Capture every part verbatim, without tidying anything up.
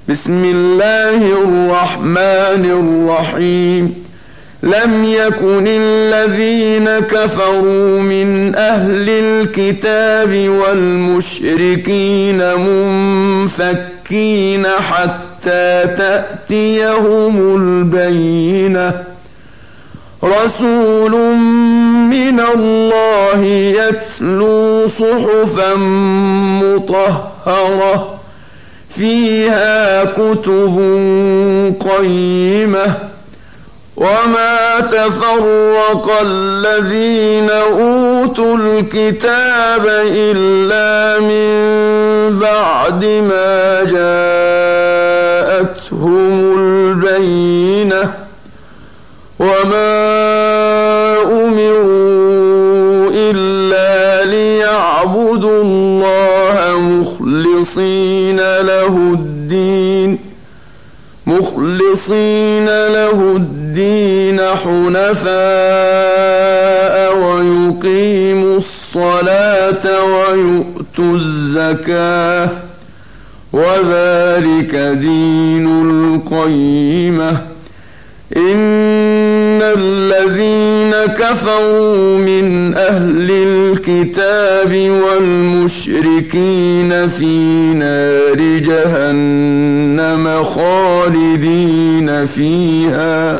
بسم الله الرحمن الرحيم. لم يكن الذين كفروا من أهل الكتاب والمشركين منفكين حتى تأتيهم البينة. رسول من الله يتلو صحفا مطهرة فيها كتب قيمة. وما تفرق الذين أوتوا الكتاب إلا من بعد ما جاءتهم البينة. وما أمروا إلا ليعبدوا الله مخلصين له الدين مخلصين له الدين حنفاء ويقيموا الصلاة ويؤتوا الزكاة وذلك دين القيمة. إن الذين كفروا من أهل الكتاب والمشركين في نار جهنم خالدين فيها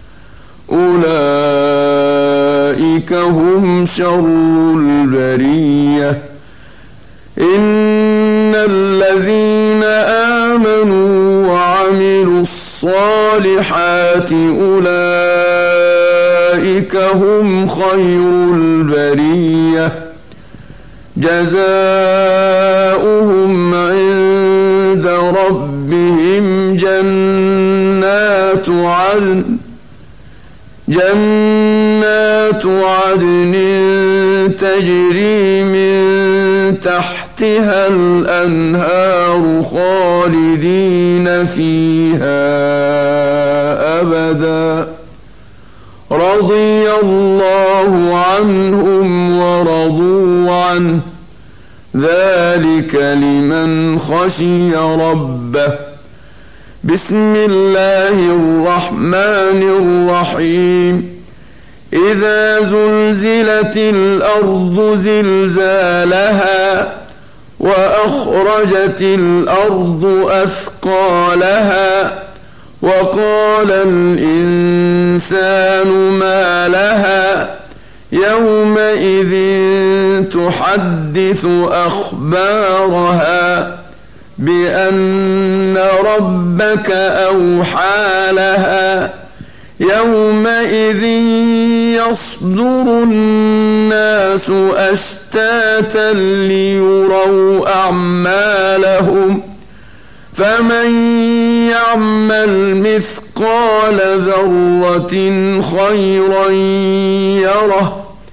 أولئك هم شر البرية. إن الذين آمنوا وعملوا الصالحات أولئك هم خير البرية. جزاؤهم عند ربهم جنات عدن جنات عدن تجري من تحتها الأنهار خالدين فيها أبدا. رضي الله عنهم ورضوا عنه ذلك لمن خشي ربه. بسم الله الرحمن الرحيم. إذا زلزلت الأرض زلزالها وأخرجت الأرض أثقالها وقال الإنسان ما لها يومئذ تحدث أخبارها بأن ربك أوحى لها. يومئذ يصدر الناس أشتاتا ليروا أعمالهم فمن يعمل مثقال ذرة خيرا يره